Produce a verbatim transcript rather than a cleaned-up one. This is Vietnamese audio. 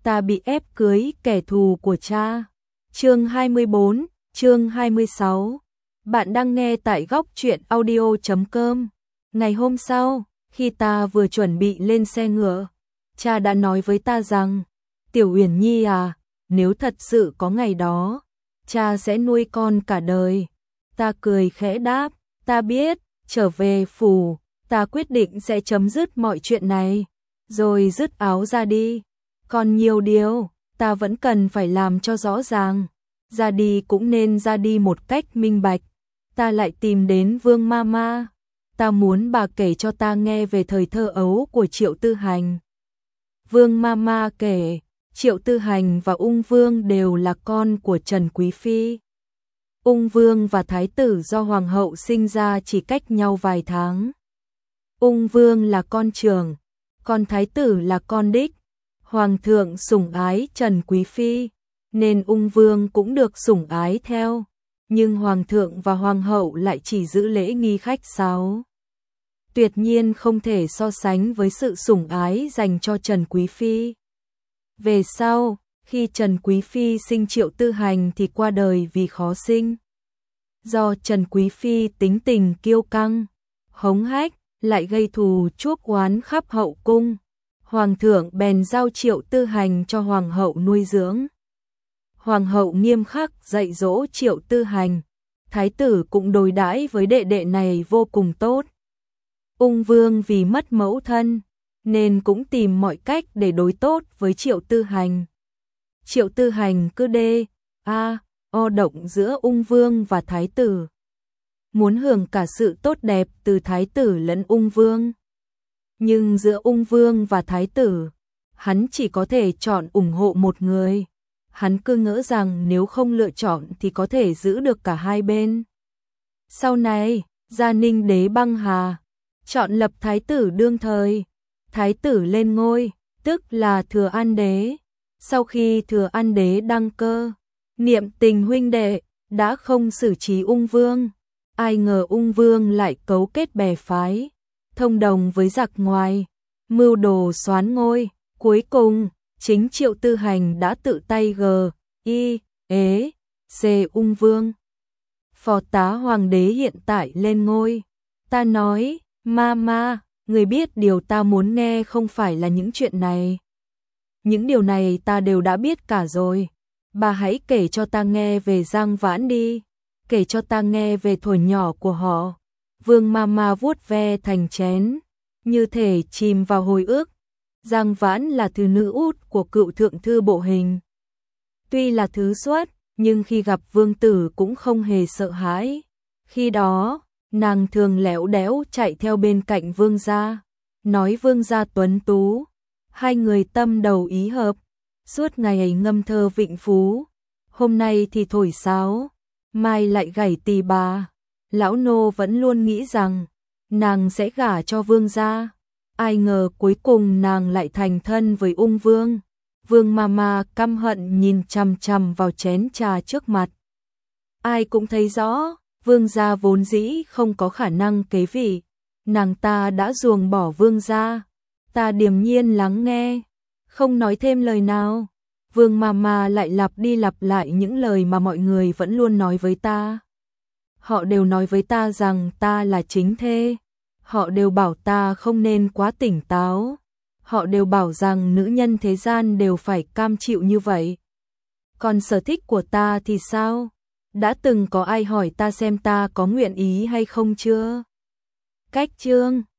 ta bị ép cưới kẻ thù của cha. Chương hai mươi bốn, chương hai mươi sáu. Bạn đang nghe tại góc truyện audio chấm com. Ngày hôm sau, khi ta vừa chuẩn bị lên xe ngựa, cha đã nói với ta rằng, Tiểu Uyển Nhi à, nếu thật sự có ngày đó, cha sẽ nuôi con cả đời. Ta cười khẽ đáp, ta biết, trở về phủ, ta quyết định sẽ chấm dứt mọi chuyện này, rồi dứt áo ra đi. Còn nhiều điều, ta vẫn cần phải làm cho rõ ràng. Ra đi cũng nên ra đi một cách minh bạch. Ta lại tìm đến Vương Mama. Ta muốn bà kể cho ta nghe về thời thơ ấu của Triệu Tư Hành. Vương Mama kể, Triệu Tư Hành và Ung Vương đều là con của Trần Quý Phi. Ung Vương và Thái tử do Hoàng hậu sinh ra chỉ cách nhau vài tháng. Ung Vương là con trưởng, còn Thái tử là con đích. Hoàng thượng sủng ái Trần Quý Phi, nên Ung Vương cũng được sủng ái theo. Nhưng Hoàng thượng và Hoàng hậu lại chỉ giữ lễ nghi khách sáo. Tuyệt nhiên không thể so sánh với sự sủng ái dành cho Trần Quý Phi. Về sau, khi Trần Quý Phi sinh Triệu Tư Hành thì qua đời vì khó sinh. Do Trần Quý Phi tính tình kiêu căng, hống hách, lại gây thù chuốc oán khắp hậu cung. Hoàng thượng bèn giao Triệu Tư Hành cho Hoàng hậu nuôi dưỡng. Hoàng hậu nghiêm khắc dạy dỗ Triệu Tư Hành. Thái tử cũng đối đãi với đệ đệ này vô cùng tốt. Ung Vương vì mất mẫu thân, nên cũng tìm mọi cách để đối tốt với Triệu Tư Hành. Triệu Tư Hành cứ đê, a, o động giữa Ung Vương và Thái tử. Muốn hưởng cả sự tốt đẹp từ Thái tử lẫn Ung Vương. Nhưng giữa Ung Vương và Thái tử, hắn chỉ có thể chọn ủng hộ một người. Hắn cứ ngỡ rằng nếu không lựa chọn thì có thể giữ được cả hai bên. Sau này, Gia Ninh đế băng hà, chọn lập Thái tử đương thời. Thái tử lên ngôi, tức là Thừa An đế. Sau khi Thừa An đế đăng cơ, niệm tình huynh đệ, đã không xử trí Ung Vương. Ai ngờ Ung Vương lại cấu kết bè phái, thông đồng với giặc ngoài, mưu đồ soán ngôi. Cuối cùng, chính Triệu Tư Hành đã tự tay g, y, ế, c Ung Vương. Phò tá hoàng đế hiện tại lên ngôi. Ta nói, Mama, người biết điều ta muốn nghe không phải là những chuyện này. Những điều này ta đều đã biết cả rồi. Bà hãy kể cho ta nghe về Giang Vãn đi. Kể cho ta nghe về thuở nhỏ của họ. Vương Mama vuốt ve thành chén, như thể chìm vào hồi ức. Giang Vãn là thứ nữ út của cựu thượng thư Bộ Hình. Tuy là thứ xuất, nhưng khi gặp vương tử cũng không hề sợ hãi. Khi đó, nàng thường lẻo đéo chạy theo bên cạnh vương gia, nói vương gia tuấn tú. Hai người tâm đầu ý hợp, suốt ngày ấy ngâm thơ vịnh phú. Hôm nay thì thổi sáo, mai lại gảy tỳ bà. Lão nô vẫn luôn nghĩ rằng nàng sẽ gả cho vương gia. Ai ngờ cuối cùng nàng lại thành thân với Ung Vương. Vương Mama căm hận nhìn chằm chằm vào chén trà trước mặt. Ai cũng thấy rõ, vương gia vốn dĩ không có khả năng kế vị. Nàng ta đã ruồng bỏ vương gia. Ta điềm nhiên lắng nghe, không nói thêm lời nào. Vương Mama lại lặp đi lặp lại những lời mà mọi người vẫn luôn nói với ta. Họ đều nói với ta rằng ta là chính thê. Họ đều bảo ta không nên quá tỉnh táo. Họ đều bảo rằng nữ nhân thế gian đều phải cam chịu như vậy. Còn sở thích của ta thì sao? Đã từng có ai hỏi ta xem ta có nguyện ý hay không chưa? Cách chương